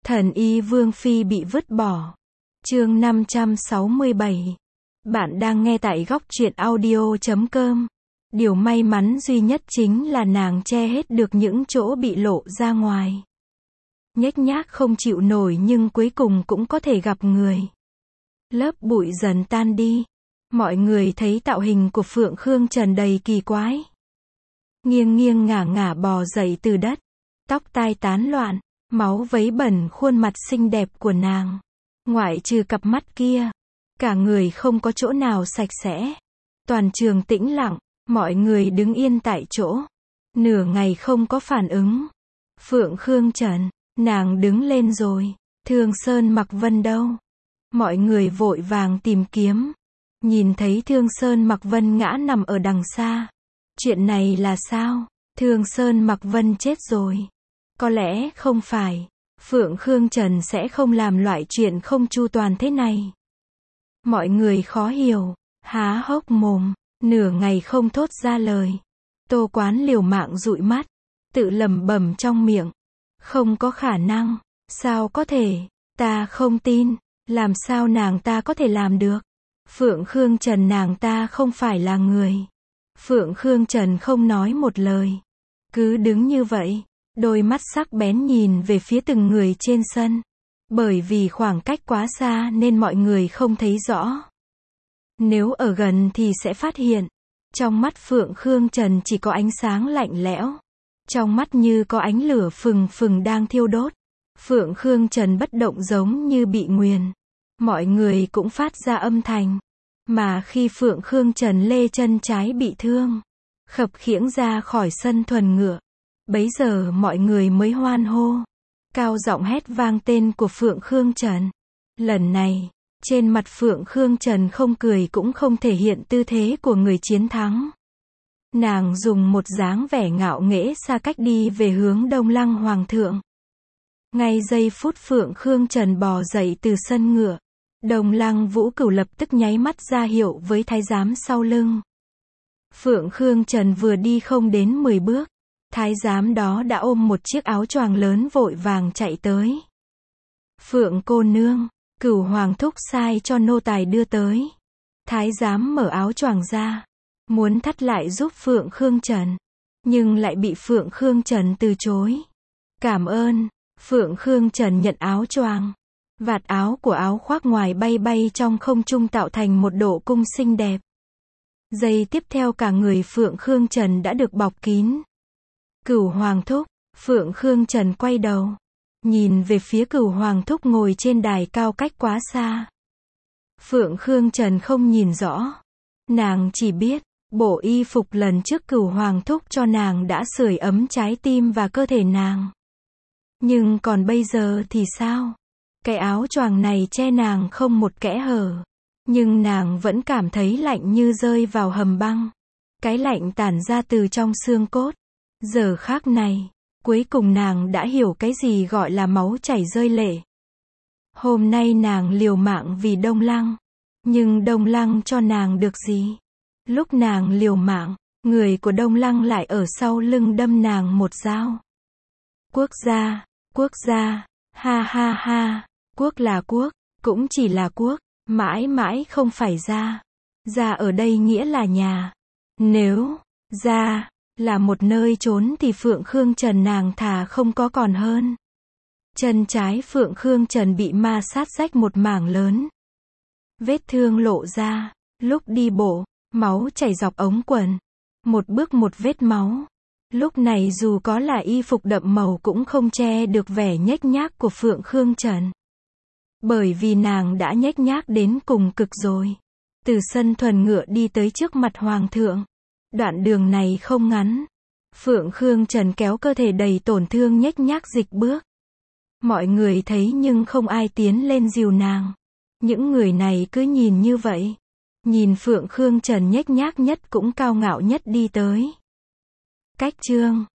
Thần y Vương Phi bị vứt bỏ. Chương 567. Bạn đang nghe tại góc truyện audio.com. Điều may mắn duy nhất chính là nàng che hết được những chỗ bị lộ ra ngoài. Nhếch nhác không chịu nổi nhưng cuối cùng cũng có thể gặp người. Lớp bụi dần tan đi. Mọi người thấy tạo hình của Phượng Khương Trần đầy kỳ quái. Nghiêng nghiêng ngả ngả bò dậy từ đất. Tóc tai tán loạn. Máu vấy bẩn khuôn mặt xinh đẹp của nàng. Ngoại trừ cặp mắt kia, cả người không có chỗ nào sạch sẽ. Toàn trường tĩnh lặng, mọi người đứng yên tại chỗ. Nửa ngày không có phản ứng. Phượng Khương Trần, nàng đứng lên rồi. Thương Sơn Mặc Vân đâu? Mọi người vội vàng tìm kiếm. Nhìn thấy Thương Sơn Mặc Vân ngã nằm ở đằng xa. Chuyện này là sao? Thương Sơn Mặc Vân chết rồi. Có lẽ không phải. Phượng Khương Trần sẽ không làm loại chuyện không chu toàn thế này. Mọi người khó hiểu, há hốc mồm, nửa ngày không thốt ra lời. Tô Quán liều mạng dụi mắt, tự lẩm bẩm trong miệng. Không có khả năng, sao có thể, ta không tin, làm sao nàng ta có thể làm được. Phượng Khương Trần nàng ta không phải là người. Phượng Khương Trần không nói một lời. Cứ đứng như vậy. Đôi mắt sắc bén nhìn về phía từng người trên sân. Bởi vì khoảng cách quá xa nên mọi người không thấy rõ. Nếu ở gần thì sẽ phát hiện. Trong mắt Phượng Khương Trần chỉ có ánh sáng lạnh lẽo. Trong mắt như có ánh lửa phừng phừng đang thiêu đốt. Phượng Khương Trần bất động giống như bị nguyền. Mọi người cũng phát ra âm thanh. Mà khi Phượng Khương Trần lê chân trái bị thương, khập khiễng ra khỏi sân thuần ngựa. Bấy giờ mọi người mới hoan hô. Cao giọng hét vang tên của Phượng Khương Trần. Lần này, trên mặt Phượng Khương Trần không cười cũng không thể hiện tư thế của người chiến thắng. Nàng dùng một dáng vẻ ngạo nghễ xa cách đi về hướng Đông Lăng Hoàng thượng. Ngay giây phút Phượng Khương Trần bò dậy từ sân ngựa, Đông Lăng Vũ Cửu lập tức nháy mắt ra hiệu với thái giám sau lưng. Phượng Khương Trần vừa đi không đến 10 bước. Thái giám đó đã ôm một chiếc áo choàng lớn vội vàng chạy tới. Phượng cô nương, Cửu Hoàng thúc sai cho nô tài đưa tới. Thái giám mở áo choàng ra, muốn thắt lại giúp Phượng Khương Trần, nhưng lại bị Phượng Khương Trần từ chối. Cảm ơn. Phượng Khương Trần nhận áo choàng. Vạt áo của áo khoác ngoài bay bay trong không trung tạo thành một độ cung xinh đẹp. Giây tiếp theo cả người Phượng Khương Trần đã được bọc kín. Cửu Hoàng thúc. Phượng Khương Trần quay đầu, nhìn về phía Cửu Hoàng thúc ngồi trên đài cao cách quá xa. Phượng Khương Trần không nhìn rõ. Nàng chỉ biết, bộ y phục lần trước Cửu Hoàng thúc cho nàng đã sưởi ấm trái tim và cơ thể nàng. Nhưng còn bây giờ thì sao? Cái áo choàng này che nàng không một kẽ hở. Nhưng nàng vẫn cảm thấy lạnh như rơi vào hầm băng. Cái lạnh tản ra từ trong xương cốt. Giờ khắc này, cuối cùng nàng đã hiểu cái gì gọi là máu chảy rơi lệ. Hôm nay nàng liều mạng vì Đông Lăng. Nhưng Đông Lăng cho nàng được gì? Lúc nàng liều mạng, người của Đông Lăng lại ở sau lưng đâm nàng một dao. Quốc gia, ha ha ha, quốc là quốc, cũng chỉ là quốc, mãi mãi không phải gia. Gia ở đây nghĩa là nhà. Nếu gia là một nơi trốn thì Phượng Khương Trần nàng thà không có còn hơn. Chân trái Phượng Khương Trần bị ma sát rách một mảng lớn. Vết thương lộ ra, lúc đi bộ, máu chảy dọc ống quần. Một bước một vết máu. Lúc này dù có là y phục đậm màu cũng không che được vẻ nhếch nhác của Phượng Khương Trần. Bởi vì nàng đã nhếch nhác đến cùng cực rồi. Từ sân thuần ngựa đi tới trước mặt Hoàng thượng. Đoạn đường này không ngắn. Phượng Khương Trần kéo cơ thể đầy tổn thương nhếch nhác dịch bước. Mọi người thấy nhưng không ai tiến lên dìu nàng. Những người này cứ nhìn như vậy. Nhìn Phượng Khương Trần nhếch nhác nhất cũng cao ngạo nhất đi tới. Cách chương